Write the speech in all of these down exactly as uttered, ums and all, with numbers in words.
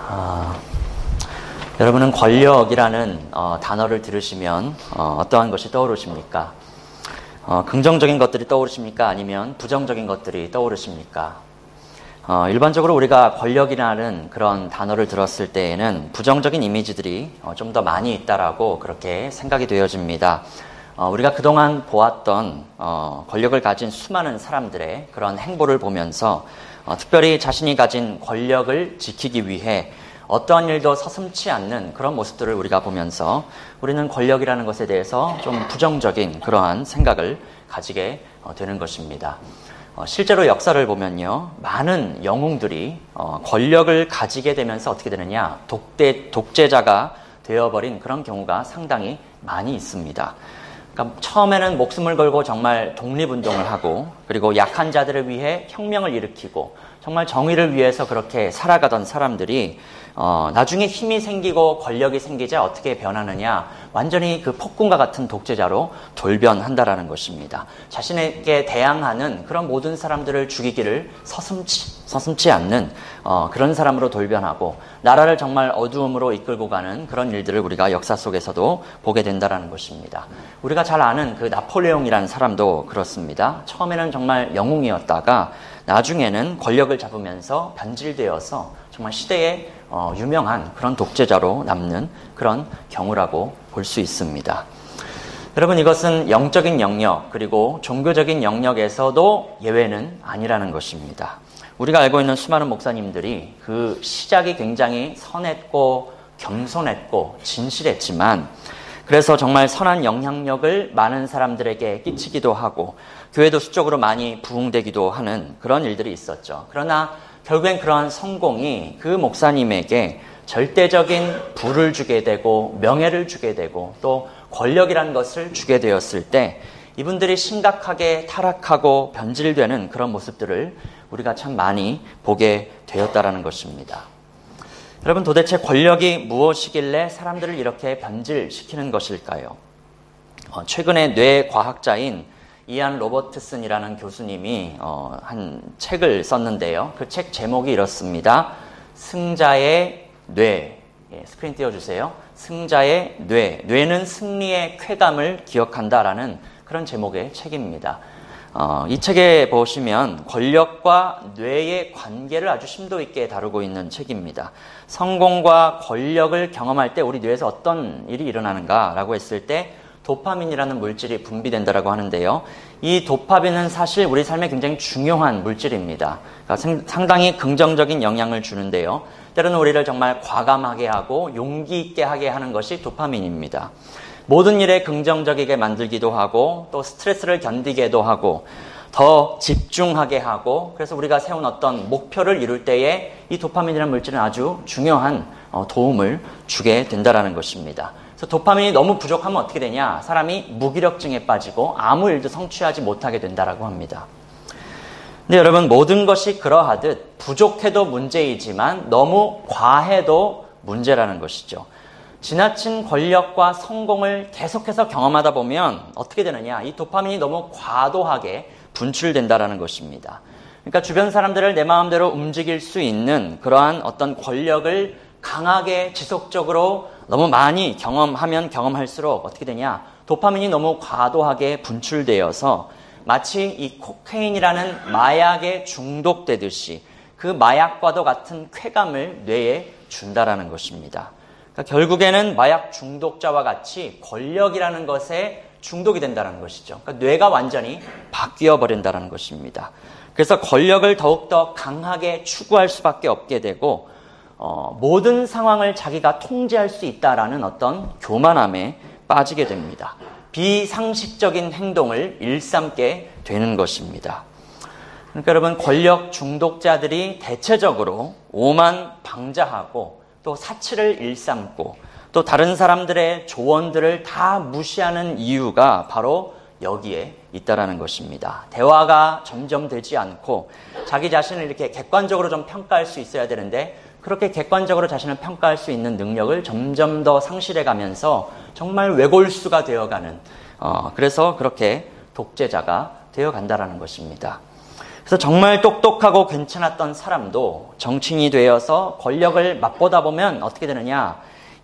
아, 여러분은 권력이라는 어, 단어를 들으시면 어, 어떠한 것이 떠오르십니까? 어, 긍정적인 것들이 떠오르십니까? 아니면 부정적인 것들이 떠오르십니까? 어, 일반적으로 우리가 권력이라는 그런 단어를 들었을 때에는 부정적인 이미지들이 어, 좀 더 많이 있다라고 그렇게 생각이 되어집니다. 어, 우리가 그동안 보았던 어, 권력을 가진 수많은 사람들의 그런 행보를 보면서 어, 특별히 자신이 가진 권력을 지키기 위해 어떠한 일도 서슴지 않는 그런 모습들을 우리가 보면서 우리는 권력이라는 것에 대해서 좀 부정적인 그러한 생각을 가지게 어, 되는 것입니다. 어, 실제로 역사를 보면요, 많은 영웅들이 어, 권력을 가지게 되면서 어떻게 되느냐, 독대, 독재자가 되어버린 그런 경우가 상당히 많이 있습니다. 그러니까 처음에는 목숨을 걸고 정말 독립운동을 하고, 그리고 약한 자들을 위해 혁명을 일으키고 정말 정의를 위해서 그렇게 살아가던 사람들이 어, 나중에 힘이 생기고 권력이 생기자 어떻게 변하느냐, 완전히 그 폭군과 같은 독재자로 돌변한다라는 것입니다. 자신에게 대항하는 그런 모든 사람들을 죽이기를 서슴지, 서슴지 않는 어, 그런 사람으로 돌변하고 나라를 정말 어두움으로 이끌고 가는 그런 일들을 우리가 역사 속에서도 보게 된다라는 것입니다. 우리가 잘 아는 그 나폴레옹이라는 사람도 그렇습니다. 처음에는 정말 영웅이었다가 나중에는 권력을 잡으면서 변질되어서 정말 시대에 어, 유명한 그런 독재자로 남는 그런 경우라고 볼 수 있습니다. 여러분, 이것은 영적인 영역 그리고 종교적인 영역에서도 예외는 아니라는 것입니다. 우리가 알고 있는 수많은 목사님들이 그 시작이 굉장히 선했고 겸손했고 진실했지만, 그래서 정말 선한 영향력을 많은 사람들에게 끼치기도 하고 교회도 수적으로 많이 부흥되기도 하는 그런 일들이 있었죠. 그러나 결국엔 그러한 성공이 그 목사님에게 절대적인 부를 주게 되고 명예를 주게 되고 또 권력이라는 것을 주게 되었을 때 이분들이 심각하게 타락하고 변질되는 그런 모습들을 우리가 참 많이 보게 되었다라는 것입니다. 여러분, 도대체 권력이 무엇이길래 사람들을 이렇게 변질시키는 것일까요? 어, 최근에 뇌과학자인 이안 로버트슨이라는 교수님이 어, 한 책을 썼는데요. 그 책 제목이 이렇습니다. 승자의 뇌. 예, 스크린 띄워주세요. 승자의 뇌. 뇌는 승리의 쾌감을 기억한다라는 그런 제목의 책입니다. 어, 이 책에 보시면 권력과 뇌의 관계를 아주 심도 있게 다루고 있는 책입니다. 성공과 권력을 경험할 때 우리 뇌에서 어떤 일이 일어나는가라고 했을 때 도파민이라는 물질이 분비된다라고 하는데요. 이 도파민은 사실 우리 삶에 굉장히 중요한 물질입니다. 그러니까 상당히 긍정적인 영향을 주는데요. 때로는 우리를 정말 과감하게 하고 용기 있게 하게 하는 것이 도파민입니다. 모든 일에 긍정적이게 만들기도 하고 또 스트레스를 견디게도 하고 더 집중하게 하고, 그래서 우리가 세운 어떤 목표를 이룰 때에 이 도파민이라는 물질은 아주 중요한 도움을 주게 된다는 것입니다. 그래서 도파민이 너무 부족하면 어떻게 되냐? 사람이 무기력증에 빠지고 아무 일도 성취하지 못하게 된다라고 합니다. 근데 여러분, 모든 것이 그러하듯 부족해도 문제이지만 너무 과해도 문제라는 것이죠. 지나친 권력과 성공을 계속해서 경험하다 보면 어떻게 되느냐? 이 도파민이 너무 과도하게 분출된다라는 것입니다. 그러니까 주변 사람들을 내 마음대로 움직일 수 있는 그러한 어떤 권력을 강하게 지속적으로 너무 많이 경험하면 경험할수록 어떻게 되냐? 도파민이 너무 과도하게 분출되어서 마치 이 코케인이라는 마약에 중독되듯이 그 마약과도 같은 쾌감을 뇌에 준다라는 것입니다. 그러니까 결국에는 마약 중독자와 같이 권력이라는 것에 중독이 된다는 것이죠. 그러니까 뇌가 완전히 바뀌어 버린다는 것입니다. 그래서 권력을 더욱더 강하게 추구할 수밖에 없게 되고 어, 모든 상황을 자기가 통제할 수 있다라는 어떤 교만함에 빠지게 됩니다. 비상식적인 행동을 일삼게 되는 것입니다. 그러니까 여러분, 권력 중독자들이 대체적으로 오만방자하고 또 사치를 일삼고 또 다른 사람들의 조언들을 다 무시하는 이유가 바로 여기에 있다라는 것입니다. 대화가 점점 되지 않고 자기 자신을 이렇게 객관적으로 좀 평가할 수 있어야 되는데 그렇게 객관적으로 자신을 평가할 수 있는 능력을 점점 더 상실해가면서 정말 외골수가 되어가는 어, 그래서 그렇게 독재자가 되어간다라는 것입니다. 그래서 정말 똑똑하고 괜찮았던 사람도 정치인이 되어서 권력을 맛보다 보면 어떻게 되느냐?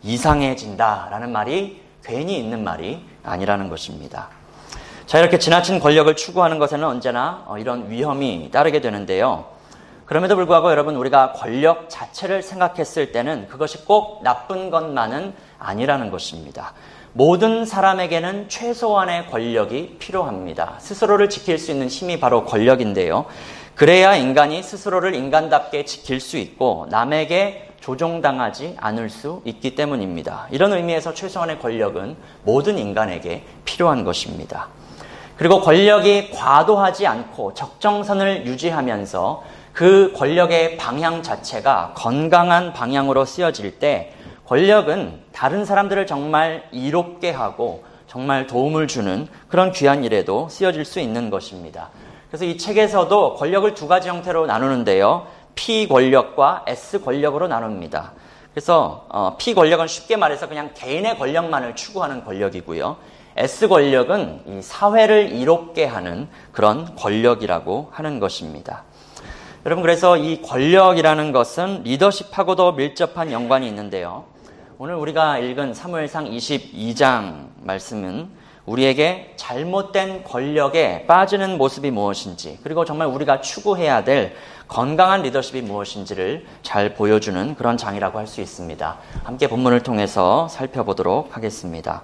이상해진다라는 말이 괜히 있는 말이 아니라는 것입니다. 자, 이렇게 지나친 권력을 추구하는 것에는 언제나 이런 위험이 따르게 되는데요. 그럼에도 불구하고 여러분, 우리가 권력 자체를 생각했을 때는 그것이 꼭 나쁜 것만은 아니라는 것입니다. 모든 사람에게는 최소한의 권력이 필요합니다. 스스로를 지킬 수 있는 힘이 바로 권력인데요. 그래야 인간이 스스로를 인간답게 지킬 수 있고 남에게 조종당하지 않을 수 있기 때문입니다. 이런 의미에서 최소한의 권력은 모든 인간에게 필요한 것입니다. 그리고 권력이 과도하지 않고 적정선을 유지하면서 그 권력의 방향 자체가 건강한 방향으로 쓰여질 때 권력은 다른 사람들을 정말 이롭게 하고 정말 도움을 주는 그런 귀한 일에도 쓰여질 수 있는 것입니다. 그래서 이 책에서도 권력을 두 가지 형태로 나누는데요. P 권력과 S 권력으로 나눕니다. 그래서 어, P 권력은 쉽게 말해서 그냥 개인의 권력만을 추구하는 권력이고요. S 권력은 이 사회를 이롭게 하는 그런 권력이라고 하는 것입니다. 여러분, 그래서 이 권력이라는 것은 리더십하고도 밀접한 연관이 있는데요. 오늘 우리가 읽은 사무엘상 이십이 장 말씀은 우리에게 잘못된 권력에 빠지는 모습이 무엇인지, 그리고 정말 우리가 추구해야 될 건강한 리더십이 무엇인지를 잘 보여주는 그런 장이라고 할 수 있습니다. 함께 본문을 통해서 살펴보도록 하겠습니다.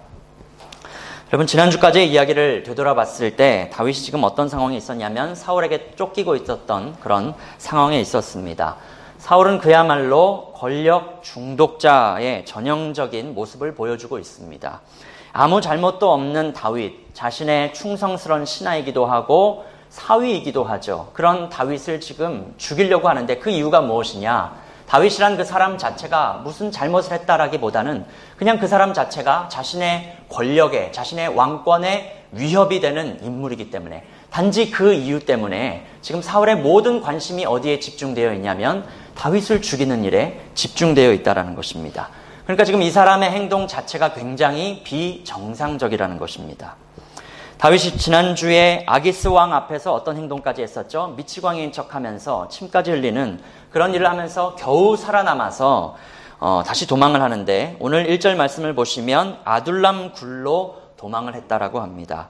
여러분, 지난주까지의 이야기를 되돌아봤을 때 다윗이 지금 어떤 상황에 있었냐면 사울에게 쫓기고 있었던 그런 상황에 있었습니다. 사울은 그야말로 권력 중독자의 전형적인 모습을 보여주고 있습니다. 아무 잘못도 없는 다윗, 자신의 충성스러운 신하이기도 하고 사위이기도 하죠. 그런 다윗을 지금 죽이려고 하는데 그 이유가 무엇이냐? 다윗이란 그 사람 자체가 무슨 잘못을 했다라기보다는 그냥 그 사람 자체가 자신의 권력에, 자신의 왕권에 위협이 되는 인물이기 때문에, 단지 그 이유 때문에 지금 사울의 모든 관심이 어디에 집중되어 있냐면 다윗을 죽이는 일에 집중되어 있다는 것입니다. 그러니까 지금 이 사람의 행동 자체가 굉장히 비정상적이라는 것입니다. 다윗이 지난주에 아기스 왕 앞에서 어떤 행동까지 했었죠? 미치광이인 척하면서 침까지 흘리는 그런 일을 하면서 겨우 살아남아서 어, 다시 도망을 하는데, 오늘 일 절 말씀을 보시면 아둘람 굴로 도망을 했다라고 합니다.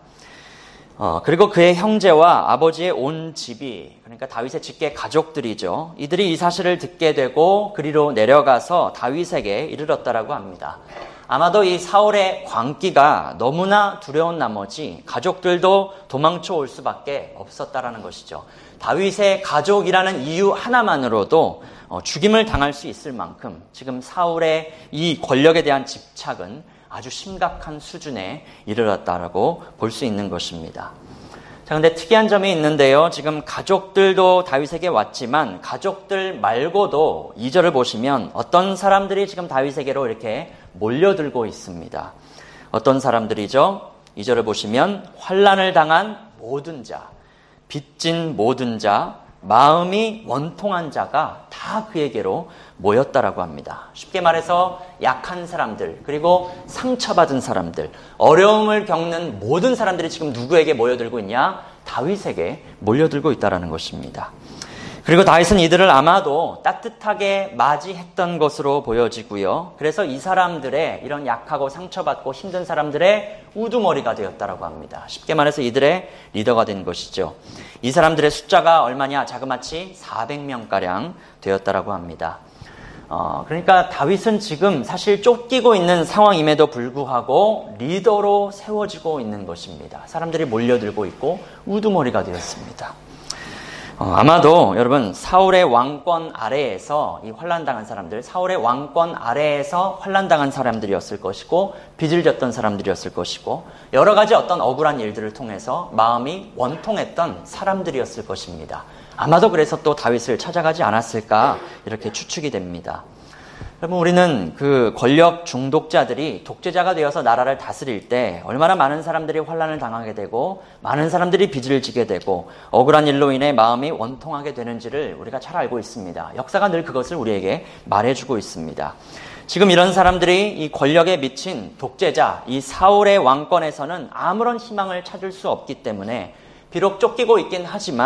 어, 그리고 그의 형제와 아버지의 온 집이, 그러니까 다윗의 직계 가족들이죠. 이들이 이 사실을 듣게 되고 그리로 내려가서 다윗에게 이르렀다라고 합니다. 아마도 이 사울의 광기가 너무나 두려운 나머지 가족들도 도망쳐 올 수밖에 없었다라는 것이죠. 다윗의 가족이라는 이유 하나만으로도 죽임을 당할 수 있을 만큼 지금 사울의 이 권력에 대한 집착은 아주 심각한 수준에 이르렀다라고 볼 수 있는 것입니다. 자, 근데 특이한 점이 있는데요. 지금 가족들도 다윗에게 왔지만 가족들 말고도 이 절을 보시면 어떤 사람들이 지금 다윗에게로 이렇게 몰려들고 있습니다. 어떤 사람들이죠? 이 절을 보시면 환난을 당한 모든 자, 빚진 모든 자, 마음이 원통한 자가 다 그에게로 모였다라고 합니다. 쉽게 말해서 약한 사람들, 그리고 상처받은 사람들, 어려움을 겪는 모든 사람들이 지금 누구에게 모여들고 있냐? 다윗에게 몰려들고 있다는 것입니다. 그리고 다윗은 이들을 아마도 따뜻하게 맞이했던 것으로 보여지고요. 그래서 이 사람들의, 이런 약하고 상처받고 힘든 사람들의 우두머리가 되었다라고 합니다. 쉽게 말해서 이들의 리더가 된 것이죠. 이 사람들의 숫자가 얼마냐? 자그마치 사백 명가량 되었다라고 합니다. 어, 그러니까 다윗은 지금 사실 쫓기고 있는 상황임에도 불구하고 리더로 세워지고 있는 것입니다. 사람들이 몰려들고 있고 우두머리가 되었습니다. 어, 아마도 여러분, 사울의 왕권 아래에서 이 환난당한 사람들, 사울의 왕권 아래에서 환난당한 사람들이었을 것이고, 빚을 졌던 사람들이었을 것이고, 여러 가지 어떤 억울한 일들을 통해서 마음이 원통했던 사람들이었을 것입니다. 아마도 그래서 또 다윗을 찾아가지 않았을까, 이렇게 추측이 됩니다. 여러분, 우리는 그 권력 중독자들이 독재자가 되어서 나라를 다스릴 때 얼마나 많은 사람들이 환난을 당하게 되고 많은 사람들이 빚을 지게 되고 억울한 일로 인해 마음이 원통하게 되는지를 우리가 잘 알고 있습니다. 역사가 늘 그것을 우리에게 말해주고 있습니다. 지금 이런 사람들이 이 권력에 미친 독재자, 이 사울의 왕권에서는 아무런 희망을 찾을 수 없기 때문에 비록 쫓기고 있긴 하지만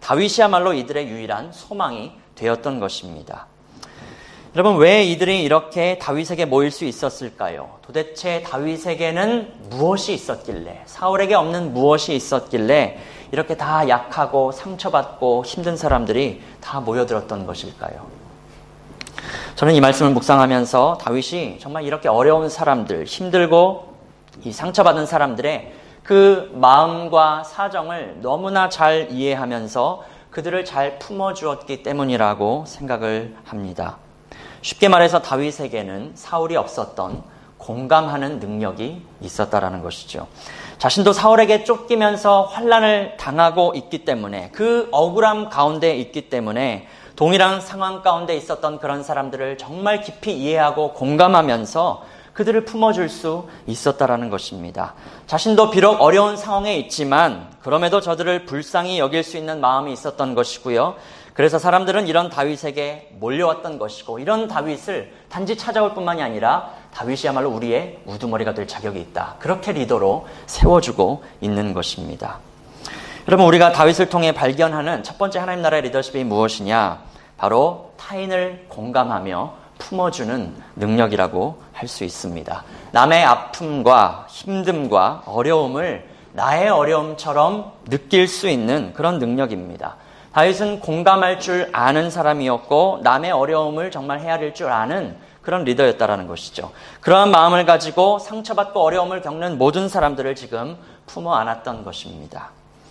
다윗이야말로 이들의 유일한 소망이 되었던 것입니다. 여러분, 왜 이들이 이렇게 다윗에게 모일 수 있었을까요? 도대체 다윗에게는 무엇이 있었길래, 사울에게 없는 무엇이 있었길래 이렇게 다 약하고 상처받고 힘든 사람들이 다 모여들었던 것일까요? 저는 이 말씀을 묵상하면서 다윗이 정말 이렇게 어려운 사람들, 힘들고 이 상처받은 사람들의 그 마음과 사정을 너무나 잘 이해하면서 그들을 잘 품어주었기 때문이라고 생각을 합니다. 쉽게 말해서 다윗에게는 사울이 없었던 공감하는 능력이 있었다라는 것이죠. 자신도 사울에게 쫓기면서 환난을 당하고 있기 때문에, 그 억울함 가운데 있기 때문에 동일한 상황 가운데 있었던 그런 사람들을 정말 깊이 이해하고 공감하면서 그들을 품어줄 수 있었다라는 것입니다. 자신도 비록 어려운 상황에 있지만 그럼에도 저들을 불쌍히 여길 수 있는 마음이 있었던 것이고요. 그래서 사람들은 이런 다윗에게 몰려왔던 것이고, 이런 다윗을 단지 찾아올 뿐만이 아니라 다윗이야말로 우리의 우두머리가 될 자격이 있다, 그렇게 리더로 세워주고 있는 것입니다. 여러분, 우리가 다윗을 통해 발견하는 첫 번째 하나님 나라의 리더십이 무엇이냐? 바로 타인을 공감하며 품어주는 능력이라고 할 수 있습니다. 남의 아픔과 힘듦과 어려움을 나의 어려움처럼 느낄 수 있는 그런 능력입니다. 다윗은 공감할 줄 아는 사람이었고, 남의 어려움을 정말 헤아릴 줄 아는 그런 리더였다라는 것이죠. 그러한 마음을 가지고 상처받고 어려움을 겪는 모든 사람들을 지금 품어 안았던 것입니다.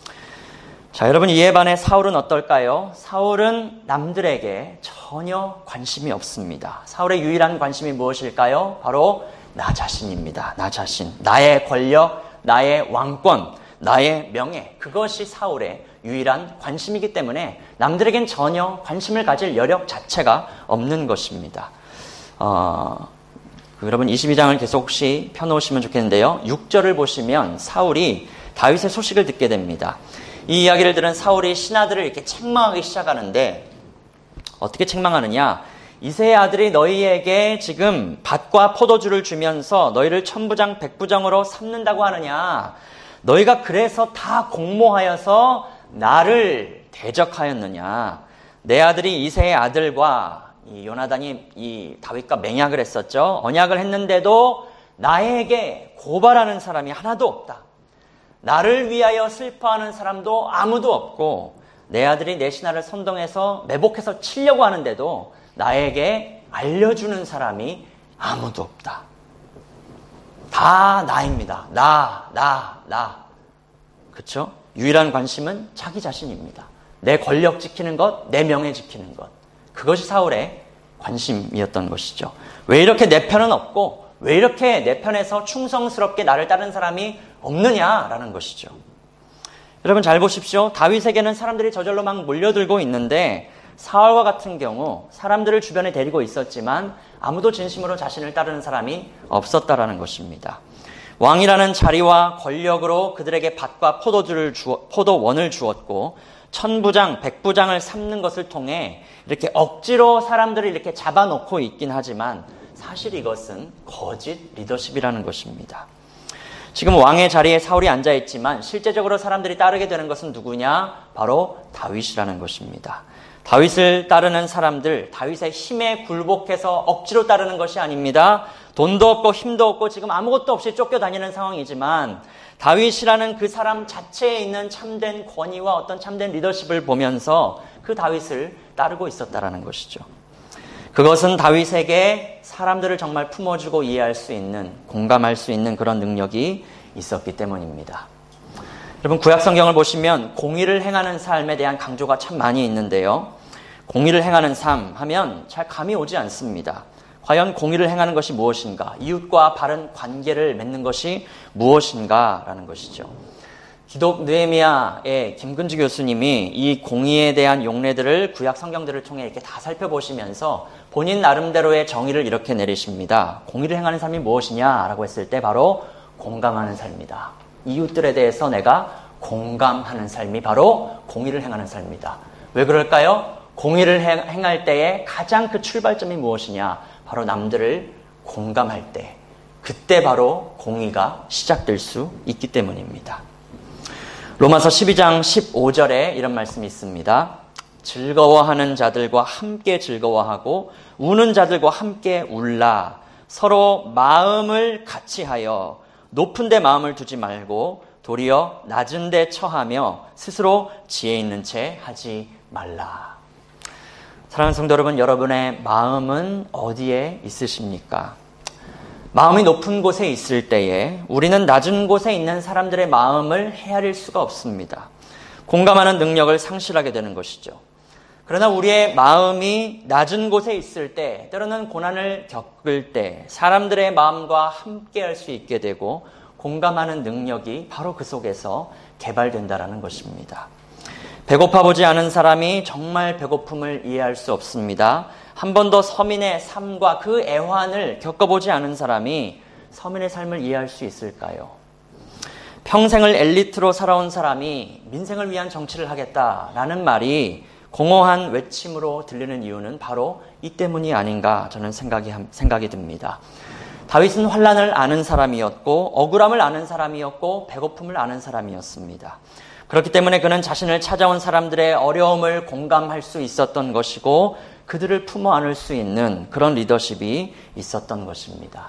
자, 여러분, 이에 반해 사울은 어떨까요? 사울은 남들에게 전혀 관심이 없습니다. 사울의 유일한 관심이 무엇일까요? 바로 나 자신입니다. 나 자신. 나의 권력, 나의 왕권, 나의 명예. 그것이 사울의 유일한 관심이기 때문에 남들에겐 전혀 관심을 가질 여력 자체가 없는 것입니다. 어, 여러분, 이십이 장을 계속 혹시 펴놓으시면 좋겠는데요. 육 절을 보시면 사울이 다윗의 소식을 듣게 됩니다. 이 이야기를 들은 사울이 신하들을 이렇게 책망하기 시작하는데, 어떻게 책망하느냐? 이새의 아들이 너희에게 지금 밭과 포도주를 주면서 너희를 천부장 백부장으로 삼는다고 하느냐? 너희가 그래서 다 공모하여서 나를 대적하였느냐? 내 아들이 이새의 아들과 이 요나단이 이 다윗과 맹약을 했었죠. 언약을 했는데도 나에게 고발하는 사람이 하나도 없다. 나를 위하여 슬퍼하는 사람도 아무도 없고, 내 아들이 내 신하를 선동해서 매복해서 치려고 하는데도 나에게 알려주는 사람이 아무도 없다. 다 나입니다. 나, 나, 나. 그렇죠? 유일한 관심은 자기 자신입니다. 내 권력 지키는 것, 내 명예 지키는 것. 그것이 사울의 관심이었던 것이죠. 왜 이렇게 내 편은 없고, 왜 이렇게 내 편에서 충성스럽게 나를 따르는 사람이 없느냐라는 것이죠. 여러분, 잘 보십시오. 다윗에게는 사람들이 저절로 막 몰려들고 있는데, 사울과 같은 경우 사람들을 주변에 데리고 있었지만 아무도 진심으로 자신을 따르는 사람이 없었다라는 것입니다. 왕이라는 자리와 권력으로 그들에게 밭과 포도주를 주어, 포도원을 주었고, 천부장, 백부장을 삼는 것을 통해 이렇게 억지로 사람들을 이렇게 잡아놓고 있긴 하지만 사실 이것은 거짓 리더십이라는 것입니다. 지금 왕의 자리에 사울이 앉아있지만 실제적으로 사람들이 따르게 되는 것은 누구냐? 바로 다윗이라는 것입니다. 다윗을 따르는 사람들, 다윗의 힘에 굴복해서 억지로 따르는 것이 아닙니다. 돈도 없고 힘도 없고 지금 아무것도 없이 쫓겨다니는 상황이지만 다윗이라는 그 사람 자체에 있는 참된 권위와 어떤 참된 리더십을 보면서 그 다윗을 따르고 있었다라는 것이죠. 그것은 다윗에게 사람들을 정말 품어주고 이해할 수 있는, 공감할 수 있는 그런 능력이 있었기 때문입니다. 여러분, 구약 성경을 보시면 공의를 행하는 삶에 대한 강조가 참 많이 있는데요. 공의를 행하는 삶 하면 잘 감이 오지 않습니다. 과연 공의를 행하는 것이 무엇인가? 이웃과 바른 관계를 맺는 것이 무엇인가라는 것이죠. 기독 느헤미야의 김근주 교수님이 이 공의에 대한 용례들을 구약 성경들을 통해 이렇게 다 살펴보시면서 본인 나름대로의 정의를 이렇게 내리십니다. 공의를 행하는 삶이 무엇이냐라고 했을 때 바로 공감하는 삶이다. 이웃들에 대해서 내가 공감하는 삶이 바로 공의를 행하는 삶이다. 왜 그럴까요? 공의를 행할 때에 가장 그 출발점이 무엇이냐? 바로 남들을 공감할 때, 그때 바로 공의가 시작될 수 있기 때문입니다. 로마서 십이 장 십오 절에 이런 말씀이 있습니다. 즐거워하는 자들과 함께 즐거워하고 우는 자들과 함께 울라. 서로 마음을 같이하여 높은 데 마음을 두지 말고 도리어 낮은 데 처하며 스스로 지혜 있는 채 하지 말라. 사랑하는 성도 여러분, 여러분의 마음은 어디에 있으십니까? 마음이 높은 곳에 있을 때에 우리는 낮은 곳에 있는 사람들의 마음을 헤아릴 수가 없습니다. 공감하는 능력을 상실하게 되는 것이죠. 그러나 우리의 마음이 낮은 곳에 있을 때, 때로는 고난을 겪을 때 사람들의 마음과 함께할 수 있게 되고 공감하는 능력이 바로 그 속에서 개발된다는 것입니다. 배고파 보지 않은 사람이 정말 배고픔을 이해할 수 없습니다. 한 번도 서민의 삶과 그 애환을 겪어보지 않은 사람이 서민의 삶을 이해할 수 있을까요? 평생을 엘리트로 살아온 사람이 민생을 위한 정치를 하겠다라는 말이 공허한 외침으로 들리는 이유는 바로 이 때문이 아닌가 저는 생각이, 생각이 듭니다. 다윗은 환난을 아는 사람이었고 억울함을 아는 사람이었고 배고픔을 아는 사람이었습니다. 그렇기 때문에 그는 자신을 찾아온 사람들의 어려움을 공감할 수 있었던 것이고 그들을 품어 안을 수 있는 그런 리더십이 있었던 것입니다.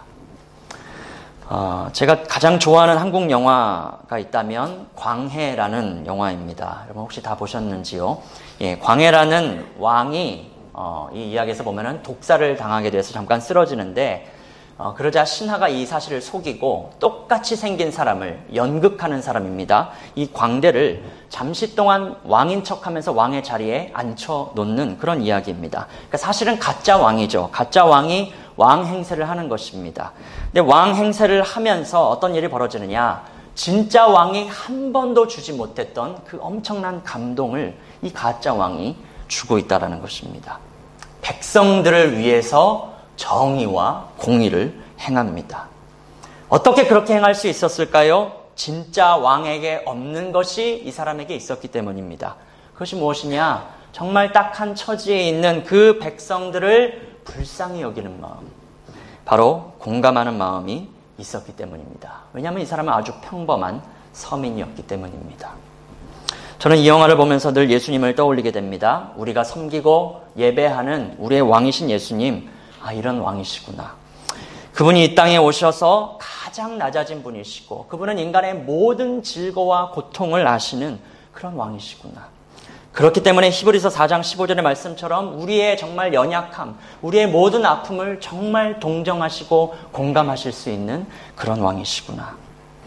어, 제가 가장 좋아하는 한국 영화가 있다면 광해라는 영화입니다. 여러분 혹시 다 보셨는지요? 예, 광해라는 왕이 어, 이 이야기에서 보면은 독사를 당하게 돼서 잠깐 쓰러지는데 어, 그러자 신하가 이 사실을 속이고 똑같이 생긴 사람을 연극하는 사람입니다. 이 광대를 잠시 동안 왕인 척하면서 왕의 자리에 앉혀놓는 그런 이야기입니다. 그러니까 사실은 가짜 왕이죠. 가짜 왕이 왕 행세를 하는 것입니다. 근데 왕 행세를 하면서 어떤 일이 벌어지느냐? 진짜 왕이 한 번도 주지 못했던 그 엄청난 감동을 이 가짜 왕이 주고 있다는 것입니다. 백성들을 위해서 정의와 공의를 행합니다. 어떻게 그렇게 행할 수 있었을까요? 진짜 왕에게 없는 것이 이 사람에게 있었기 때문입니다. 그것이 무엇이냐? 정말 딱한 처지에 있는 그 백성들을 불쌍히 여기는 마음, 바로 공감하는 마음이 있었기 때문입니다. 왜냐하면 이 사람은 아주 평범한 서민이었기 때문입니다. 저는 이 영화를 보면서 늘 예수님을 떠올리게 됩니다. 우리가 섬기고 예배하는 우리의 왕이신 예수님, 아, 이런 왕이시구나. 그분이 이 땅에 오셔서 가장 낮아진 분이시고 그분은 인간의 모든 질고와 고통을 아시는 그런 왕이시구나. 그렇기 때문에 히브리서 사 장 십오 절의 말씀처럼 우리의 정말 연약함, 우리의 모든 아픔을 정말 동정하시고 공감하실 수 있는 그런 왕이시구나.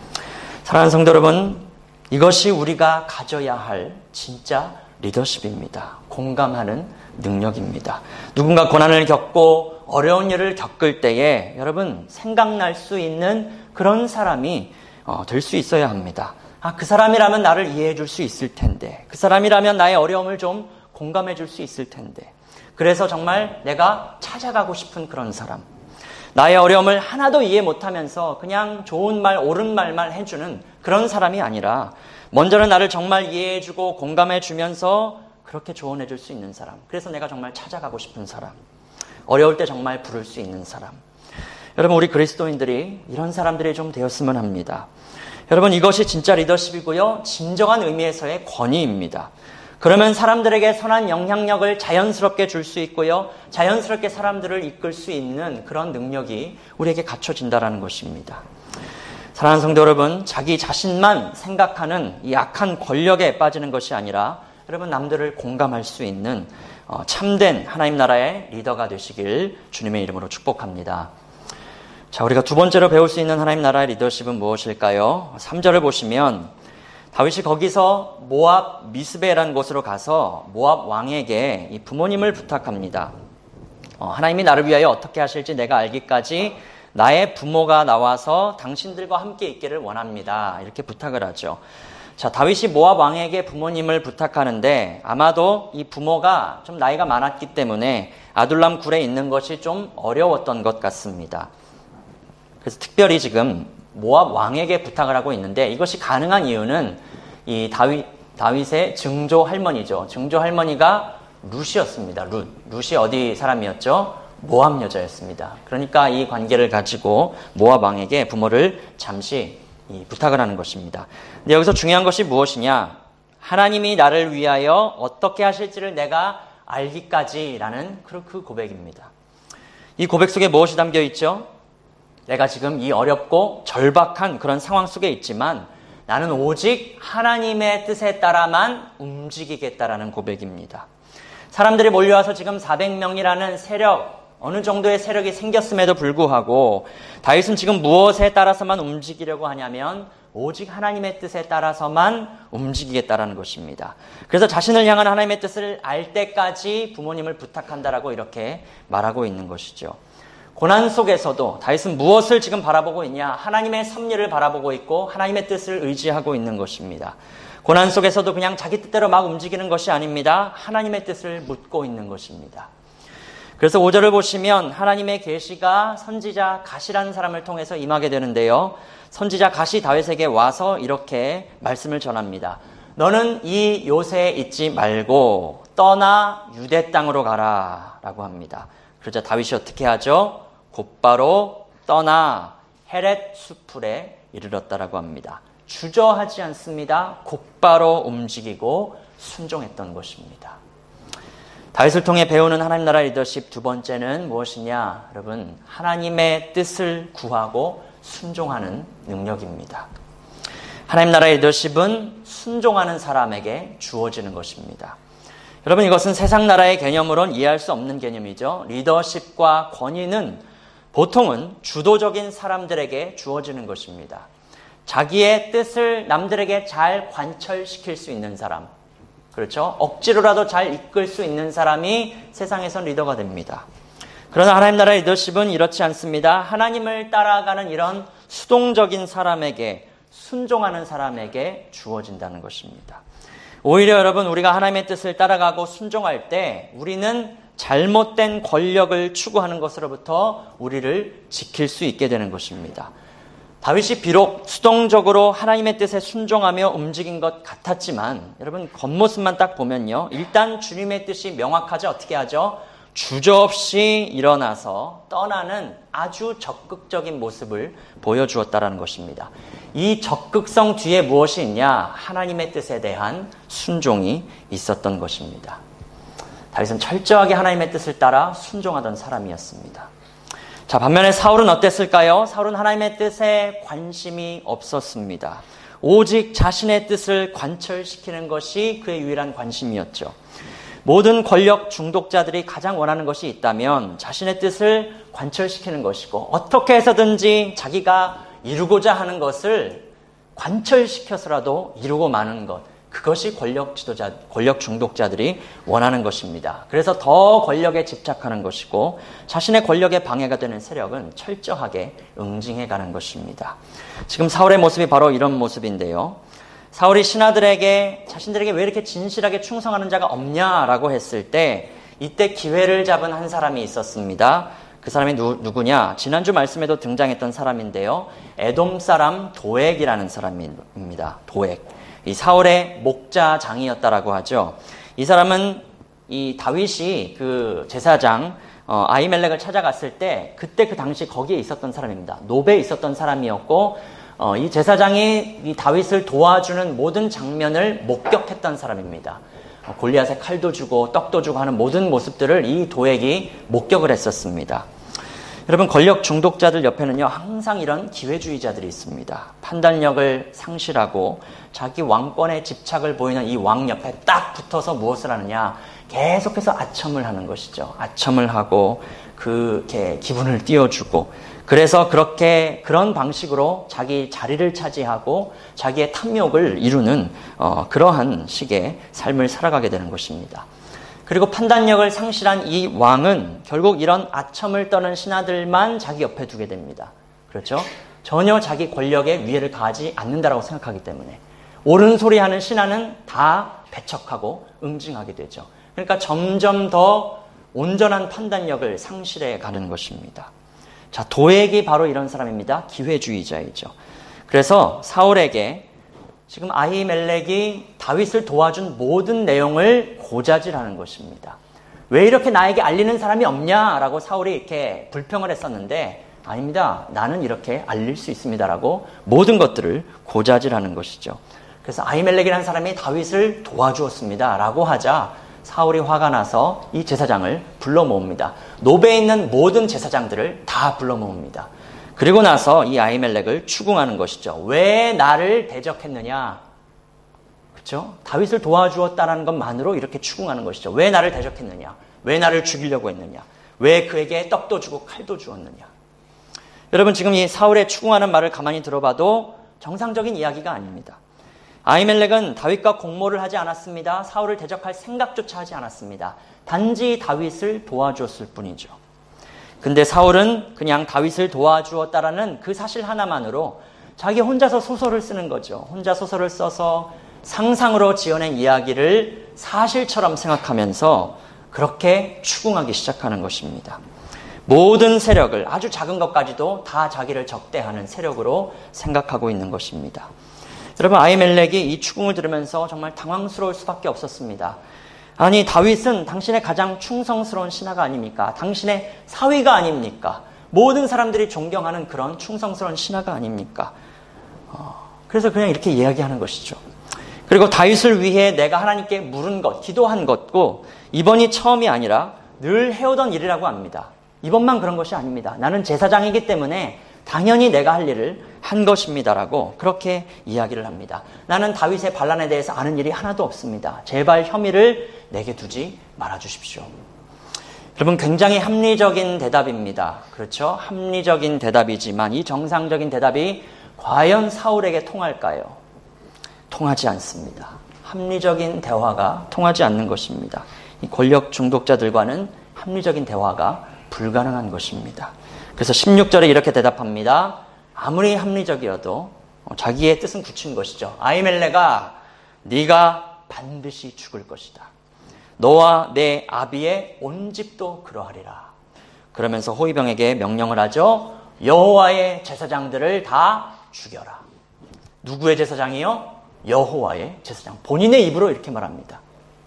사랑하는 성도 여러분, 이것이 우리가 가져야 할 진짜 리더십입니다. 공감하는 능력입니다. 누군가 고난을 겪고 어려운 일을 겪을 때에 여러분 생각날 수 있는 그런 사람이 어, 될 수 있어야 합니다. 아, 그 사람이라면 나를 이해해 줄 수 있을 텐데, 그 사람이라면 나의 어려움을 좀 공감해 줄 수 있을 텐데, 그래서 정말 내가 찾아가고 싶은 그런 사람, 나의 어려움을 하나도 이해 못하면서 그냥 좋은 말, 옳은 말만 해주는 그런 사람이 아니라 먼저는 나를 정말 이해해 주고 공감해 주면서 그렇게 조언해 줄 수 있는 사람, 그래서 내가 정말 찾아가고 싶은 사람, 어려울 때 정말 부를 수 있는 사람. 여러분, 우리 그리스도인들이 이런 사람들이 좀 되었으면 합니다. 여러분, 이것이 진짜 리더십이고요, 진정한 의미에서의 권위입니다. 그러면 사람들에게 선한 영향력을 자연스럽게 줄 수 있고요, 자연스럽게 사람들을 이끌 수 있는 그런 능력이 우리에게 갖춰진다는 것입니다. 사랑하는 성도 여러분, 자기 자신만 생각하는 이 악한 권력에 빠지는 것이 아니라 여러분, 남들을 공감할 수 있는 참된 하나님 나라의 리더가 되시길 주님의 이름으로 축복합니다. 자, 우리가 두 번째로 배울 수 있는 하나님 나라의 리더십은 무엇일까요? 삼 절을 보시면 다윗이 거기서 모압 미스베라는 곳으로 가서 모압 왕에게 이 부모님을 부탁합니다. 어, 하나님이 나를 위하여 어떻게 하실지 내가 알기까지 나의 부모가 나와서 당신들과 함께 있기를 원합니다. 이렇게 부탁을 하죠. 자, 다윗이 모압 왕에게 부모님을 부탁하는데 아마도 이 부모가 좀 나이가 많았기 때문에 아둘람 굴에 있는 것이 좀 어려웠던 것 같습니다. 그래서 특별히 지금 모압 왕에게 부탁을 하고 있는데 이것이 가능한 이유는 이 다윗, 다윗의 증조 할머니죠. 증조 할머니가 룻이었습니다. 룻. 룻이 어디 사람이었죠? 모압 여자였습니다. 그러니까 이 관계를 가지고 모압 왕에게 부모를 잠시 이 부탁을 하는 것입니다. 근데 여기서 중요한 것이 무엇이냐? 하나님이 나를 위하여 어떻게 하실지를 내가 알기까지라는 그 고백입니다. 이 고백 속에 무엇이 담겨 있죠? 내가 지금 이 어렵고 절박한 그런 상황 속에 있지만 나는 오직 하나님의 뜻에 따라만 움직이겠다라는 고백입니다. 사람들이 몰려와서 지금 사백 명이라는 세력, 어느 정도의 세력이 생겼음에도 불구하고 다윗은 지금 무엇에 따라서만 움직이려고 하냐면 오직 하나님의 뜻에 따라서만 움직이겠다라는 것입니다. 그래서 자신을 향한 하나님의 뜻을 알 때까지 부모님을 부탁한다라고 이렇게 말하고 있는 것이죠. 고난 속에서도 다윗은 무엇을 지금 바라보고 있냐? 하나님의 섭리를 바라보고 있고 하나님의 뜻을 의지하고 있는 것입니다. 고난 속에서도 그냥 자기 뜻대로 막 움직이는 것이 아닙니다. 하나님의 뜻을 묻고 있는 것입니다. 그래서 오 절을 보시면 하나님의 계시가 선지자 갓이라는 사람을 통해서 임하게 되는데요. 선지자 갓이 다윗에게 와서 이렇게 말씀을 전합니다. 너는 이 요새에 있지 말고 떠나 유대 땅으로 가라 라고 합니다. 그러자 다윗이 어떻게 하죠? 곧바로 떠나 헤렛 수풀에 이르렀다라고 합니다. 주저하지 않습니다. 곧바로 움직이고 순종했던 것입니다. 다윗을 통해 배우는 하나님 나라 리더십 두 번째는 무엇이냐? 여러분, 하나님의 뜻을 구하고 순종하는 능력입니다. 하나님 나라 리더십은 순종하는 사람에게 주어지는 것입니다. 여러분, 이것은 세상 나라의 개념으로는 이해할 수 없는 개념이죠. 리더십과 권위는 보통은 주도적인 사람들에게 주어지는 것입니다. 자기의 뜻을 남들에게 잘 관철시킬 수 있는 사람, 그렇죠? 억지로라도 잘 이끌 수 있는 사람이 세상에선 리더가 됩니다. 그러나 하나님 나라의 리더십은 이렇지 않습니다. 하나님을 따라가는 이런 수동적인 사람에게, 순종하는 사람에게 주어진다는 것입니다. 오히려 여러분, 우리가 하나님의 뜻을 따라가고 순종할 때 우리는 잘못된 권력을 추구하는 것으로부터 우리를 지킬 수 있게 되는 것입니다. 다윗이 비록 수동적으로 하나님의 뜻에 순종하며 움직인 것 같았지만 여러분, 겉모습만 딱 보면요, 일단 주님의 뜻이 명확하지 어떻게 하죠? 주저없이 일어나서 떠나는 아주 적극적인 모습을 보여주었다라는 것입니다. 이 적극성 뒤에 무엇이 있냐? 하나님의 뜻에 대한 순종이 있었던 것입니다. 다윗은 철저하게 하나님의 뜻을 따라 순종하던 사람이었습니다. 자, 반면에 사울은 어땠을까요? 사울은 하나님의 뜻에 관심이 없었습니다. 오직 자신의 뜻을 관철시키는 것이 그의 유일한 관심이었죠. 모든 권력 중독자들이 가장 원하는 것이 있다면 자신의 뜻을 관철시키는 것이고, 어떻게 해서든지 자기가 이루고자 하는 것을 관철시켜서라도 이루고 마는 것, 그것이 권력 지도자, 권력 중독자들이 원하는 것입니다. 그래서 더 권력에 집착하는 것이고, 자신의 권력에 방해가 되는 세력은 철저하게 응징해 가는 것입니다. 지금 사울의 모습이 바로 이런 모습인데요. 사울이 신하들에게 자신들에게 왜 이렇게 진실하게 충성하는 자가 없냐라고 했을 때 이때 기회를 잡은 한 사람이 있었습니다. 그 사람이 누, 누구냐? 지난주 말씀에도 등장했던 사람인데요. 에돔 사람 도액이라는 사람입니다. 도액. 이 사울의 목자장이었다라고 하죠. 이 사람은 이 다윗이 그 제사장 어, 아히멜렉을 찾아갔을 때 그때 그 당시 거기에 있었던 사람입니다. 노베에 있었던 사람이었고, 어, 이 제사장이 이 다윗을 도와주는 모든 장면을 목격했던 사람입니다. 어, 골리앗에 칼도 주고 떡도 주고 하는 모든 모습들을 이 도액이 목격을 했었습니다. 여러분, 권력 중독자들 옆에는요, 항상 이런 기회주의자들이 있습니다. 판단력을 상실하고 자기 왕권에 집착을 보이는 이 왕 옆에 딱 붙어서 무엇을 하느냐? 계속해서 아첨을 하는 것이죠. 아첨을 하고 그렇게 기분을 띄워주고, 그래서 그렇게 그런 방식으로 자기 자리를 차지하고 자기의 탐욕을 이루는 어, 그러한 식의 삶을 살아가게 되는 것입니다. 그리고 판단력을 상실한 이 왕은 결국 이런 아첨을 떠는 신하들만 자기 옆에 두게 됩니다. 그렇죠? 전혀 자기 권력에 위해를 가하지 않는다라고 생각하기 때문에 옳은 소리 하는 신하는 다 배척하고 응징하게 되죠. 그러니까 점점 더 온전한 판단력을 상실해 가는 것입니다. 자, 도액이 바로 이런 사람입니다. 기회주의자이죠. 그래서 사울에게 지금 아히멜렉이 다윗을 도와준 모든 내용을 고자질하는 것입니다. 왜 이렇게 나에게 알리는 사람이 없냐라고 사울이 이렇게 불평을 했었는데, 아닙니다. 나는 이렇게 알릴 수 있습니다라고 모든 것들을 고자질하는 것이죠. 그래서 아히멜렉이라는 사람이 다윗을 도와주었습니다라고 하자 사울이 화가 나서 이 제사장을 불러 모읍니다. 노베에 있는 모든 제사장들을 다 불러 모읍니다. 그리고 나서 이 아히멜렉을 추궁하는 것이죠. 왜 나를 대적했느냐? 그렇죠? 다윗을 도와주었다는 것만으로 이렇게 추궁하는 것이죠. 왜 나를 대적했느냐? 왜 나를 죽이려고 했느냐? 왜 그에게 떡도 주고 칼도 주었느냐? 여러분, 지금 이 사울의 추궁하는 말을 가만히 들어봐도 정상적인 이야기가 아닙니다. 아히멜렉은 다윗과 공모를 하지 않았습니다. 사울을 대적할 생각조차 하지 않았습니다. 단지 다윗을 도와주었을 뿐이죠. 근데 사울은 그냥 다윗을 도와주었다라는 그 사실 하나만으로 자기 혼자서 소설을 쓰는 거죠. 혼자 소설을 써서 상상으로 지어낸 이야기를 사실처럼 생각하면서 그렇게 추궁하기 시작하는 것입니다. 모든 세력을, 아주 작은 것까지도 다 자기를 적대하는 세력으로 생각하고 있는 것입니다. 여러분, 아히멜렉이 이 추궁을 들으면서 정말 당황스러울 수밖에 없었습니다. 아니, 다윗은 당신의 가장 충성스러운 신하가 아닙니까? 당신의 사위가 아닙니까? 모든 사람들이 존경하는 그런 충성스러운 신하가 아닙니까? 어, 그래서 그냥 이렇게 이야기하는 것이죠. 그리고 다윗을 위해 내가 하나님께 물은 것, 기도한 것고 이번이 처음이 아니라 늘 해오던 일이라고 합니다. 이번만 그런 것이 아닙니다. 나는 제사장이기 때문에 당연히 내가 할 일을 한 것입니다라고 그렇게 이야기를 합니다. 나는 다윗의 반란에 대해서 아는 일이 하나도 없습니다. 제발 혐의를 내게 두지 말아주십시오. 여러분, 굉장히 합리적인 대답입니다. 그렇죠? 합리적인 대답이지만 이 정상적인 대답이 과연 사울에게 통할까요? 통하지 않습니다. 합리적인 대화가 통하지 않는 것입니다. 이 권력 중독자들과는 합리적인 대화가 불가능한 것입니다. 그래서 십육 절에 이렇게 대답합니다. 아무리 합리적이어도 자기의 뜻은 굳힌 것이죠. 아히멜렉아, 네가 반드시 죽을 것이다. 너와 내 아비의 온 집도 그러하리라. 그러면서 호위병에게 명령을 하죠. 여호와의 제사장들을 다 죽여라. 누구의 제사장이요? 여호와의 제사장. 본인의 입으로 이렇게 말합니다.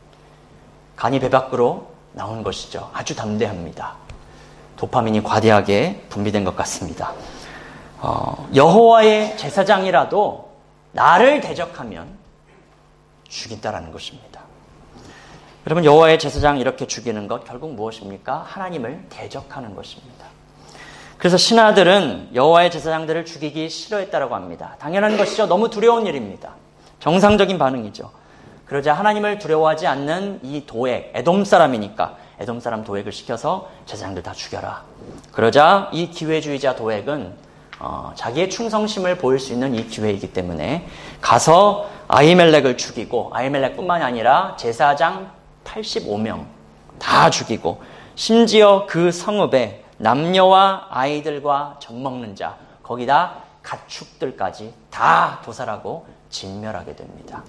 간이 배 밖으로 나온 것이죠. 아주 담대합니다. 도파민이 과대하게 분비된 것 같습니다. 어, 여호와의 제사장이라도 나를 대적하면 죽인다라는 것입니다. 여러분, 여호와의 제사장 이렇게 죽이는 것 결국 무엇입니까? 하나님을 대적하는 것입니다. 그래서 신하들은 여호와의 제사장들을 죽이기 싫어했다고 합니다. 당연한 것이죠. 너무 두려운 일입니다. 정상적인 반응이죠. 그러자 하나님을 두려워하지 않는 이 도액, 에돔 사람이니까 에돔 사람 도액을 시켜서 제사장들 다 죽여라. 그러자 이 기회주의자 도액은 어, 자기의 충성심을 보일 수 있는 이 기회이기 때문에 가서 아히멜렉을 죽이고, 아히멜렉뿐만이 아니라 제사장 팔십오 명 다 죽이고, 심지어 그 성읍에 남녀와 아이들과 젖먹는 자, 거기다 가축들까지 다 도살하고 진멸하게 됩니다.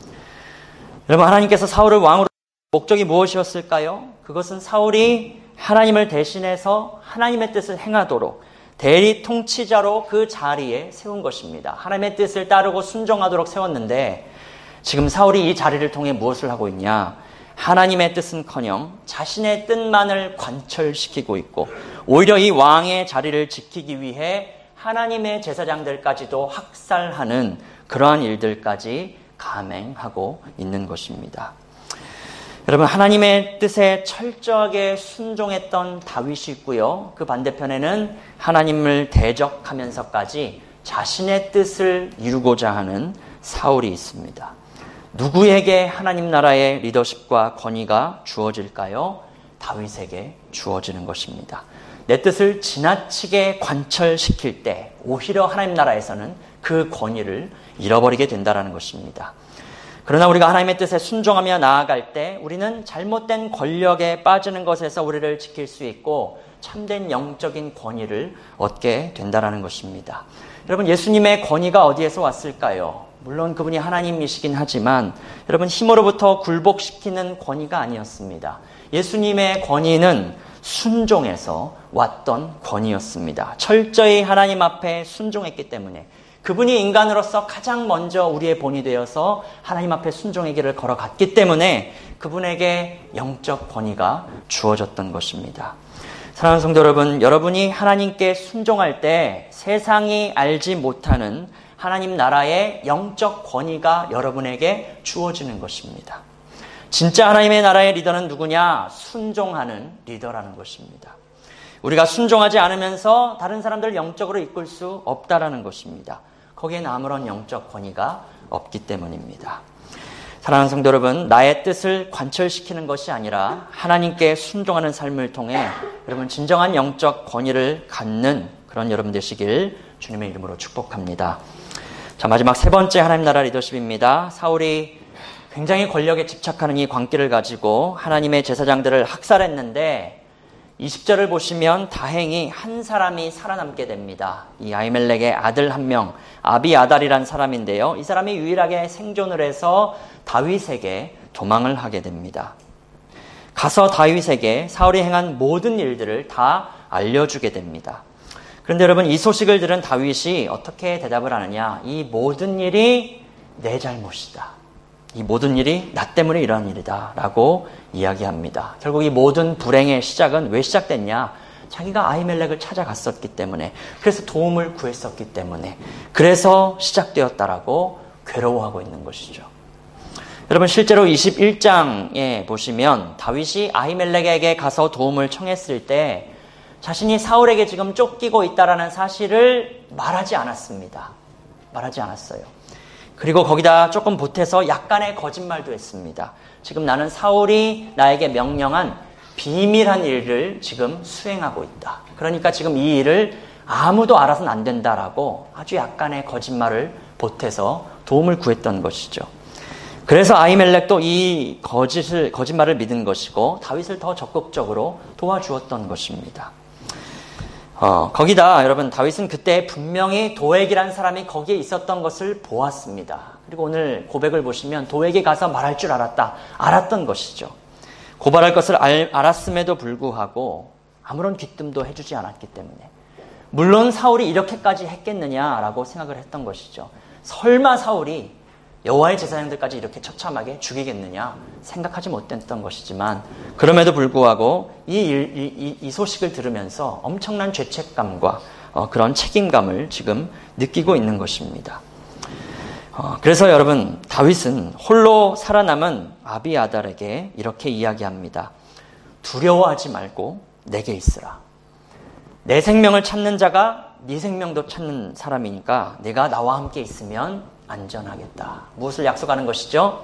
여러분, 하나님께서 사울을 왕으로 목적이 무엇이었을까요? 그것은 사울이 하나님을 대신해서 하나님의 뜻을 행하도록 대리 통치자로 그 자리에 세운 것입니다. 하나님의 뜻을 따르고 순종하도록 세웠는데 지금 사울이 이 자리를 통해 무엇을 하고 있냐? 하나님의 뜻은커녕 자신의 뜻만을 관철시키고 있고, 오히려 이 왕의 자리를 지키기 위해 하나님의 제사장들까지도 학살하는 그러한 일들까지 감행하고 있는 것입니다. 여러분, 하나님의 뜻에 철저하게 순종했던 다윗이 있고요. 그 반대편에는 하나님을 대적하면서까지 자신의 뜻을 이루고자 하는 사울이 있습니다. 누구에게 하나님 나라의 리더십과 권위가 주어질까요? 다윗에게 주어지는 것입니다. 내 뜻을 지나치게 관철시킬 때 오히려 하나님 나라에서는 그 권위를 잃어버리게 된다는 것입니다. 그러나 우리가 하나님의 뜻에 순종하며 나아갈 때 우리는 잘못된 권력에 빠지는 것에서 우리를 지킬 수 있고 참된 영적인 권위를 얻게 된다는 것입니다. 여러분, 예수님의 권위가 어디에서 왔을까요? 물론 그분이 하나님이시긴 하지만 여러분, 힘으로부터 굴복시키는 권위가 아니었습니다. 예수님의 권위는 순종에서 왔던 권위였습니다. 철저히 하나님 앞에 순종했기 때문에 그분이 인간으로서 가장 먼저 우리의 본이 되어서 하나님 앞에 순종의 길을 걸어갔기 때문에 그분에게 영적 권위가 주어졌던 것입니다. 사랑하는 성도 여러분, 여러분이 하나님께 순종할 때 세상이 알지 못하는 하나님 나라의 영적 권위가 여러분에게 주어지는 것입니다. 진짜 하나님의 나라의 리더는 누구냐? 순종하는 리더라는 것입니다. 우리가 순종하지 않으면서 다른 사람들을 영적으로 이끌 수 없다라는 것입니다. 거기엔 아무런 영적 권위가 없기 때문입니다. 사랑하는 성도 여러분, 나의 뜻을 관철시키는 것이 아니라 하나님께 순종하는 삶을 통해 여러분 진정한 영적 권위를 갖는 그런 여러분 되시길 주님의 이름으로 축복합니다. 자, 마지막 세 번째 하나님 나라 리더십입니다. 사울이 굉장히 권력에 집착하는 이 광기를 가지고 하나님의 제사장들을 학살했는데 이십 절을 보시면 다행히 한 사람이 살아남게 됩니다. 이 아히멜렉의 아들 한 명, 아비아달이란 사람인데요. 이 사람이 유일하게 생존을 해서 다윗에게 도망을 하게 됩니다. 가서 다윗에게 사울이 행한 모든 일들을 다 알려주게 됩니다. 그런데 여러분, 이 소식을 들은 다윗이 어떻게 대답을 하느냐? 이 모든 일이 내 잘못이다. 이 모든 일이 나 때문에 일어난 일이다 라고 이야기합니다. 결국 이 모든 불행의 시작은 왜 시작됐냐? 자기가 아히멜렉을 찾아갔었기 때문에, 그래서 도움을 구했었기 때문에, 그래서 시작되었다라고 괴로워하고 있는 것이죠. 여러분, 실제로 이십일 장에 보시면 다윗이 아히멜렉에게 가서 도움을 청했을 때 자신이 사울에게 지금 쫓기고 있다라는 사실을 말하지 않았습니다. 말하지 않았어요. 그리고 거기다 조금 보태서 약간의 거짓말도 했습니다. 지금 나는 사울이 나에게 명령한 비밀한 일을 지금 수행하고 있다. 그러니까 지금 이 일을 아무도 알아서는 안 된다라고 아주 약간의 거짓말을 보태서 도움을 구했던 것이죠. 그래서 아히멜렉도 이 거짓을, 거짓말을 믿은 것이고 다윗을 더 적극적으로 도와주었던 것입니다. 어, 거기다 여러분, 다윗은 그때 분명히 도액이라는 사람이 거기에 있었던 것을 보았습니다. 그리고 오늘 고백을 보시면 도액이 가서 말할 줄 알았다. 알았던 것이죠. 고발할 것을 알, 알았음에도 불구하고 아무런 귀뜸도 해주지 않았기 때문에, 물론 사울이 이렇게까지 했겠느냐라고 생각을 했던 것이죠. 설마 사울이 여호와의 제사장들까지 이렇게 처참하게 죽이겠느냐 생각하지 못했던 것이지만, 그럼에도 불구하고 이, 일, 이, 이 소식을 들으면서 엄청난 죄책감과 어, 그런 책임감을 지금 느끼고 있는 것입니다. 어, 그래서 여러분, 다윗은 홀로 살아남은 아비아달에게 이렇게 이야기합니다. 두려워하지 말고 내게 있으라. 내 생명을 찾는 자가 네 생명도 찾는 사람이니까 내가 나와 함께 있으면 안전하겠다. 무엇을 약속하는 것이죠?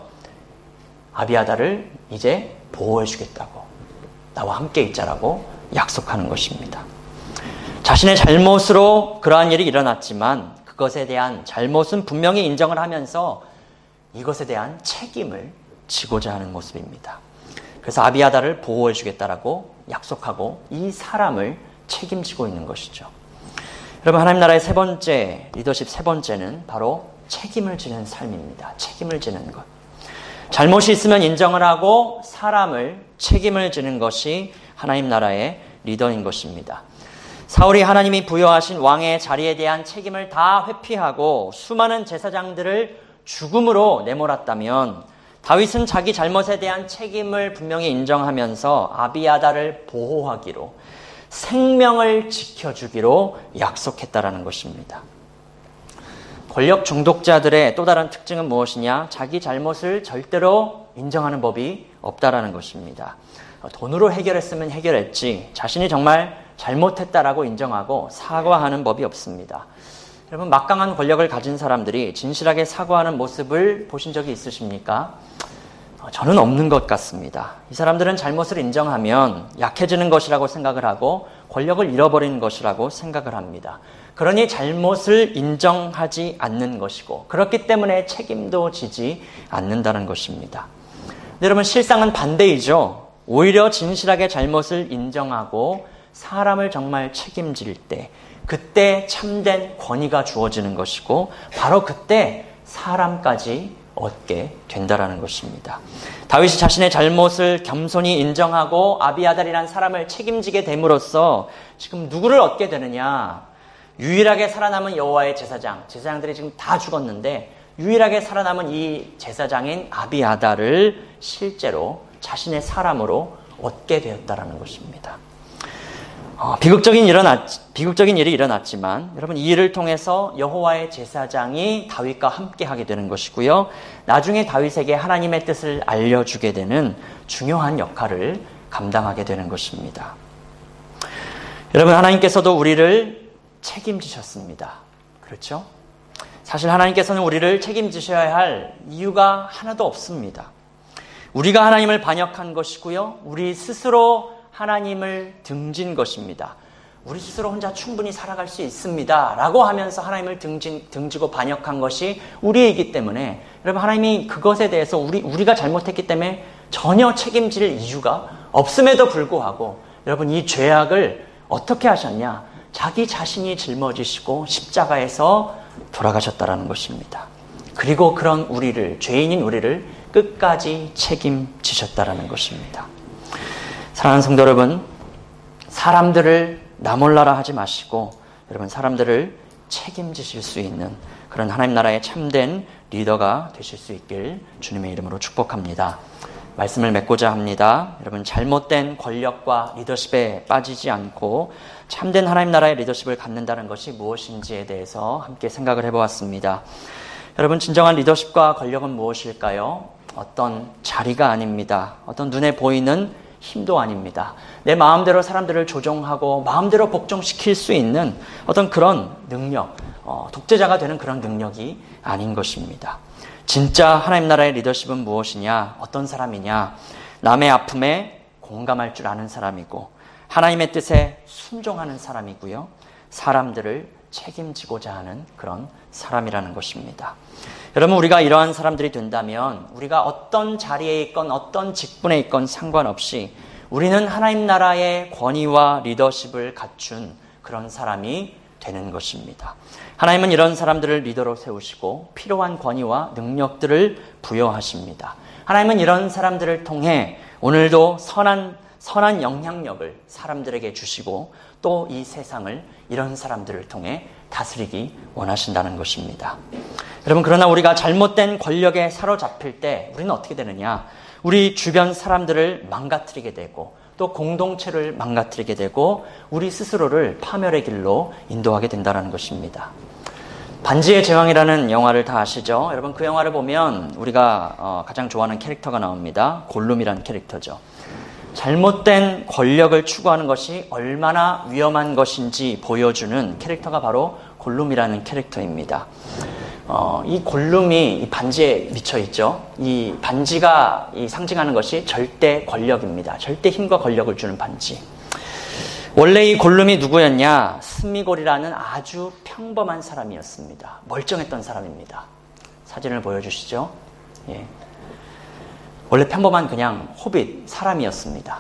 아비아달을 이제 보호해 주겠다고, 나와 함께 있자라고 약속하는 것입니다. 자신의 잘못으로 그러한 일이 일어났지만 그것에 대한 잘못은 분명히 인정을 하면서 이것에 대한 책임을 지고자 하는 모습입니다. 그래서 아비아달을 보호해 주겠다라고 약속하고 이 사람을 책임지고 있는 것이죠. 여러분, 하나님 나라의 세 번째 리더십, 세 번째는 바로 책임을 지는 삶입니다. 책임을 지는 것. 잘못이 있으면 인정을 하고 사람을 책임을 지는 것이 하나님 나라의 리더인 것입니다. 사울이 하나님이 부여하신 왕의 자리에 대한 책임을 다 회피하고 수많은 제사장들을 죽음으로 내몰았다면, 다윗은 자기 잘못에 대한 책임을 분명히 인정하면서 아비아달을 보호하기로, 생명을 지켜주기로 약속했다라는 것입니다. 권력 중독자들의 또 다른 특징은 무엇이냐? 자기 잘못을 절대로 인정하는 법이 없다라는 것입니다. 돈으로 해결했으면 해결했지, 자신이 정말 잘못했다라고 인정하고 사과하는 법이 없습니다. 여러분, 막강한 권력을 가진 사람들이 진실하게 사과하는 모습을 보신 적이 있으십니까? 저는 없는 것 같습니다. 이 사람들은 잘못을 인정하면 약해지는 것이라고 생각을 하고 권력을 잃어버리는 것이라고 생각을 합니다. 그러니 잘못을 인정하지 않는 것이고, 그렇기 때문에 책임도 지지 않는다는 것입니다. 근데 여러분, 실상은 반대이죠. 오히려 진실하게 잘못을 인정하고 사람을 정말 책임질 때, 그때 참된 권위가 주어지는 것이고, 바로 그때 사람까지 얻게 된다라는 것입니다. 다윗이 자신의 잘못을 겸손히 인정하고 아비아달이라는 사람을 책임지게 됨으로써 지금 누구를 얻게 되느냐? 유일하게 살아남은 여호와의 제사장, 제사장들이 지금 다 죽었는데 유일하게 살아남은 이 제사장인 아비아달을 실제로 자신의 사람으로 얻게 되었다라는 것입니다. 어, 비극적인 일어났, 비극적인 일이 일어났지만 여러분 이 일을 통해서 여호와의 제사장이 다윗과 함께 하게 되는 것이고요. 나중에 다윗에게 하나님의 뜻을 알려주게 되는 중요한 역할을 감당하게 되는 것입니다. 여러분 하나님께서도 우리를 책임지셨습니다. 그렇죠? 사실 하나님께서는 우리를 책임지셔야 할 이유가 하나도 없습니다. 우리가 하나님을 반역한 것이고요. 우리 스스로 하나님을 등진 것입니다. 우리 스스로 혼자 충분히 살아갈 수 있습니다 라고 하면서 하나님을 등진, 등지고 반역한 것이 우리이기 때문에 여러분 하나님이 그것에 대해서 우리, 우리가 잘못했기 때문에 전혀 책임질 이유가 없음에도 불구하고 여러분 이 죄악을 어떻게 하셨냐? 자기 자신이 짊어지시고 십자가에서 돌아가셨다라는 것입니다. 그리고 그런 우리를, 죄인인 우리를 끝까지 책임지셨다라는 것입니다. 사랑하는 성도 여러분, 사람들을 나몰라라 하지 마시고 여러분 사람들을 책임지실 수 있는 그런 하나님 나라의 참된 리더가 되실 수 있길 주님의 이름으로 축복합니다. 말씀을 맺고자 합니다. 여러분 잘못된 권력과 리더십에 빠지지 않고 참된 하나님 나라의 리더십을 갖는다는 것이 무엇인지에 대해서 함께 생각을 해보았습니다. 여러분 진정한 리더십과 권력은 무엇일까요? 어떤 자리가 아닙니다. 어떤 눈에 보이는 힘도 아닙니다. 내 마음대로 사람들을 조종하고 마음대로 복종시킬 수 있는 어떤 그런 능력, 어, 독재자가 되는 그런 능력이 아닌 것입니다. 진짜 하나님 나라의 리더십은 무엇이냐? 어떤 사람이냐? 남의 아픔에 공감할 줄 아는 사람이고 하나님의 뜻에 순종하는 사람이고요. 사람들을 책임지고자 하는 그런 사람이라는 것입니다. 여러분 우리가 이러한 사람들이 된다면 우리가 어떤 자리에 있건 어떤 직분에 있건 상관없이 우리는 하나님 나라의 권위와 리더십을 갖춘 그런 사람이 되는 것입니다. 하나님은 이런 사람들을 리더로 세우시고 필요한 권위와 능력들을 부여하십니다. 하나님은 이런 사람들을 통해 오늘도 선한, 선한 영향력을 사람들에게 주시고 또 이 세상을 이런 사람들을 통해 다스리기 원하신다는 것입니다. 여러분 그러나 우리가 잘못된 권력에 사로잡힐 때 우리는 어떻게 되느냐? 우리 주변 사람들을 망가뜨리게 되고 또 공동체를 망가뜨리게 되고 우리 스스로를 파멸의 길로 인도하게 된다는 것입니다. 반지의 제왕이라는 영화를 다 아시죠? 여러분 그 영화를 보면 우리가 가장 좋아하는 캐릭터가 나옵니다. 골룸이라는 캐릭터죠. 잘못된 권력을 추구하는 것이 얼마나 위험한 것인지 보여주는 캐릭터가 바로 골룸이라는 캐릭터입니다. 어, 이 골룸이 이 반지에 미쳐 있죠. 이 반지가 이 상징하는 것이 절대 권력입니다. 절대 힘과 권력을 주는 반지. 원래 이 골룸이 누구였냐? 스미골이라는 아주 평범한 사람이었습니다. 멀쩡했던 사람입니다. 사진을 보여주시죠. 예. 원래 평범한 그냥 호빗 사람이었습니다.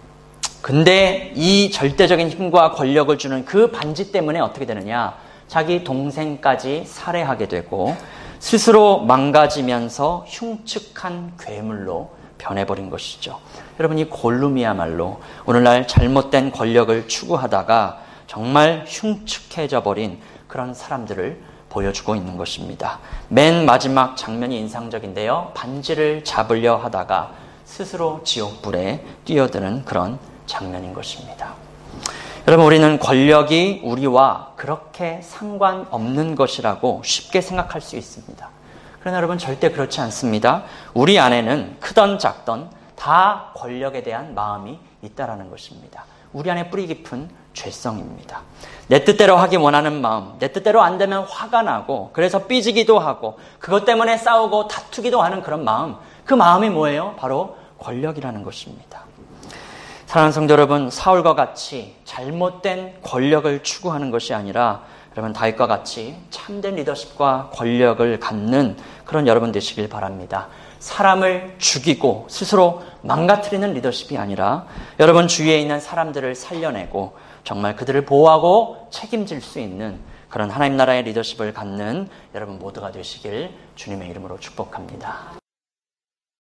근데 이 절대적인 힘과 권력을 주는 그 반지 때문에 어떻게 되느냐? 자기 동생까지 살해하게 되고 스스로 망가지면서 흉측한 괴물로 변해버린 것이죠. 여러분 이 골룸이야말로 오늘날 잘못된 권력을 추구하다가 정말 흉측해져 버린 그런 사람들을 보여주고 있는 것입니다. 맨 마지막 장면이 인상적인데요. 반지를 잡으려 하다가 스스로 지옥불에 뛰어드는 그런 장면인 것입니다. 여러분 우리는 권력이 우리와 그렇게 상관없는 것이라고 쉽게 생각할 수 있습니다. 그러나 여러분 절대 그렇지 않습니다. 우리 안에는 크던 작던 다 권력에 대한 마음이 있다라는 것입니다. 우리 안에 뿌리 깊은 죄성입니다. 내 뜻대로 하기 원하는 마음, 내 뜻대로 안 되면 화가 나고 그래서 삐지기도 하고 그것 때문에 싸우고 다투기도 하는 그런 마음, 그 마음이 뭐예요? 바로 권력이라는 것입니다. 사랑하는 성도 여러분, 사울과 같이 잘못된 권력을 추구하는 것이 아니라 여러분 다윗과 같이 참된 리더십과 권력을 갖는 그런 여러분 되시길 바랍니다. 사람을 죽이고 스스로 망가뜨리는 리더십이 아니라 여러분 주위에 있는 사람들을 살려내고 정말 그들을 보호하고 책임질 수 있는 그런 하나님 나라의 리더십을 갖는 여러분 모두가 되시길 주님의 이름으로 축복합니다.